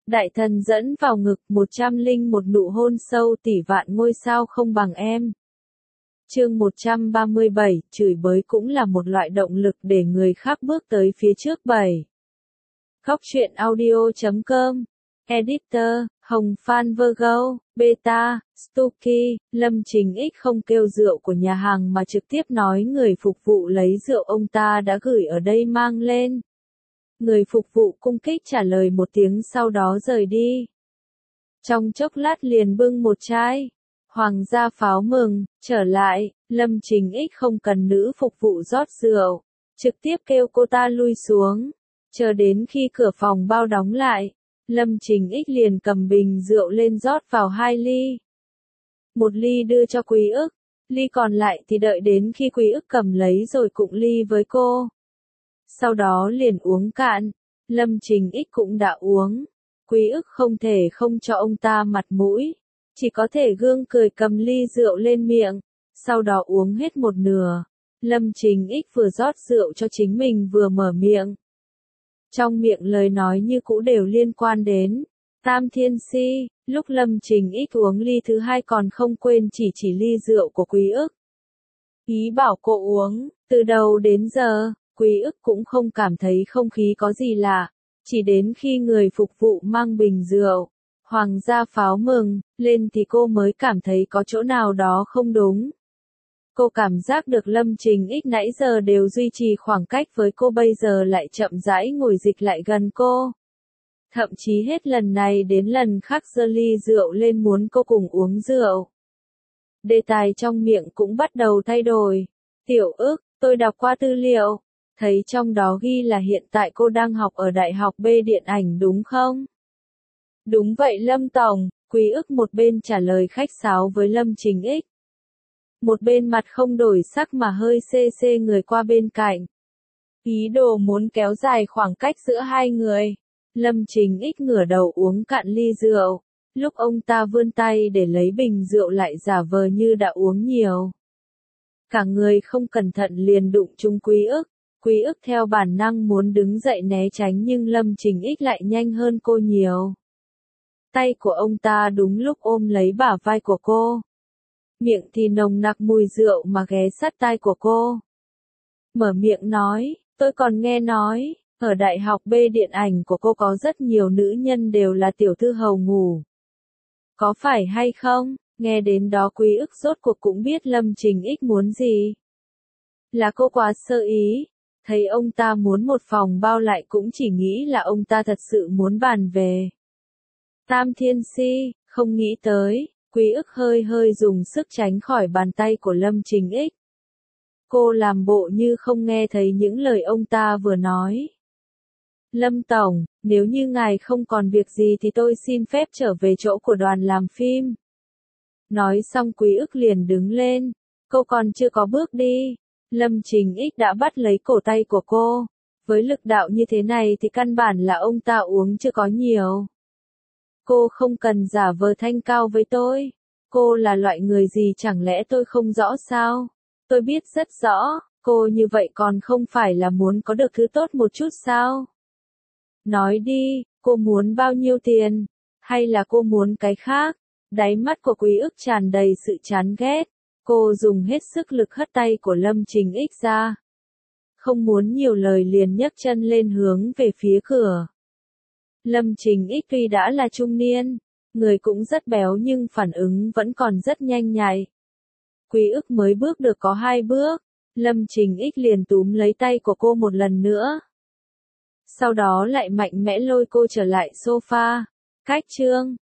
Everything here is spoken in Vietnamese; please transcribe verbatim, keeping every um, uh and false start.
Đại thần dẫn vào ngực, một trăm linh một nụ hôn sâu tỷ vạn ngôi sao không bằng em. Chương một trăm ba mươi bảy, chửi bới cũng là một loại động lực để người khác bước tới phía trước. Bảy. Khóc chuyện audio chấm com, Editor, Hồng Phan Virgo, Beta, Stucky, Lâm Trình X không kêu rượu của nhà hàng mà trực tiếp nói người phục vụ lấy rượu ông ta đã gửi ở đây mang lên. Người phục vụ cung kích trả lời một tiếng sau đó rời đi. Trong chốc lát liền bưng một chai Hoàng gia pháo mừng, trở lại, Lâm Trình X không cần nữ phục vụ rót rượu, trực tiếp kêu cô ta lui xuống. Chờ đến khi cửa phòng bao đóng lại, Lâm Trình X liền cầm bình rượu lên rót vào hai ly. Một ly đưa cho Quý ức, ly còn lại thì đợi đến khi Quý ức cầm lấy rồi cụng ly với cô. Sau đó liền uống cạn, Lâm Trình X cũng đã uống. Quý ức không thể không cho ông ta mặt mũi, chỉ có thể gương cười cầm ly rượu lên miệng, sau đó uống hết một nửa. Lâm Trình X vừa rót rượu cho chính mình vừa mở miệng. Trong miệng lời nói như cũ đều liên quan đến Tam Thiên Si, lúc Lâm Trình X uống ly thứ hai còn không quên chỉ chỉ ly rượu của Quý ức. Ý bảo cô uống, từ đầu đến giờ, Quý ức cũng không cảm thấy không khí có gì lạ, chỉ đến khi người phục vụ mang bình rượu Hoàng gia pháo mừng lên thì cô mới cảm thấy có chỗ nào đó không đúng. Cô cảm giác được Lâm Trình X nãy giờ đều duy trì khoảng cách với cô bây giờ lại chậm rãi ngồi dịch lại gần cô. Thậm chí hết lần này đến lần khác giơ ly rượu lên muốn cô cùng uống rượu. Đề tài trong miệng cũng bắt đầu thay đổi. Tiểu ức, tôi đọc qua tư liệu, thấy trong đó ghi là hiện tại cô đang học ở Đại học B điện ảnh đúng không? Đúng vậy Lâm Tổng, Quý ức một bên trả lời khách sáo với Lâm Trình X. Một bên mặt không đổi sắc mà hơi xê xê người qua bên cạnh. Ý đồ muốn kéo dài khoảng cách giữa hai người. Lâm Trình X ngửa đầu uống cạn ly rượu. Lúc ông ta vươn tay để lấy bình rượu lại giả vờ như đã uống nhiều. Cả người không cẩn thận liền đụng trúng Quý ức. Quý ức theo bản năng muốn đứng dậy né tránh nhưng Lâm Trình X lại nhanh hơn cô nhiều. Tay của ông ta đúng lúc ôm lấy bả vai của cô. Miệng thì nồng nặc mùi rượu mà ghé sát tai của cô. Mở miệng nói, tôi còn nghe nói, ở Đại học B điện ảnh của cô có rất nhiều nữ nhân đều là tiểu thư hầu ngủ. Có phải hay không? Nghe đến đó Quý ức rốt cuộc cũng biết Lâm Trình X muốn gì. Là cô quá sơ ý, thấy ông ta muốn một phòng bao lại cũng chỉ nghĩ là ông ta thật sự muốn bàn về Tam Thiên Si, không nghĩ tới. Quý ức hơi hơi dùng sức tránh khỏi bàn tay của Lâm Trình X. Cô làm bộ như không nghe thấy những lời ông ta vừa nói. Lâm Tổng, nếu như ngài không còn việc gì thì tôi xin phép trở về chỗ của đoàn làm phim. Nói xong Quý ức liền đứng lên. Cô còn chưa có bước đi. Lâm Trình X đã bắt lấy cổ tay của cô. Với lực đạo như thế này thì căn bản là ông ta uống chưa có nhiều. Cô không cần giả vờ thanh cao với tôi. Cô là loại người gì chẳng lẽ tôi không rõ sao? Tôi biết rất rõ, cô như vậy còn không phải là muốn có được thứ tốt một chút sao? Nói đi, cô muốn bao nhiêu tiền? Hay là cô muốn cái khác? Đáy mắt của Quý ức tràn đầy sự chán ghét. Cô dùng hết sức lực hất tay của Lâm Trình X ra. Không muốn nhiều lời liền nhấc chân lên hướng về phía cửa. Lâm Trình X tuy đã là trung niên, người cũng rất béo nhưng phản ứng vẫn còn rất nhanh nhạy. Quý ức mới bước được có hai bước, Lâm Trình X liền túm lấy tay của cô một lần nữa. Sau đó lại mạnh mẽ lôi cô trở lại sofa. Cách chương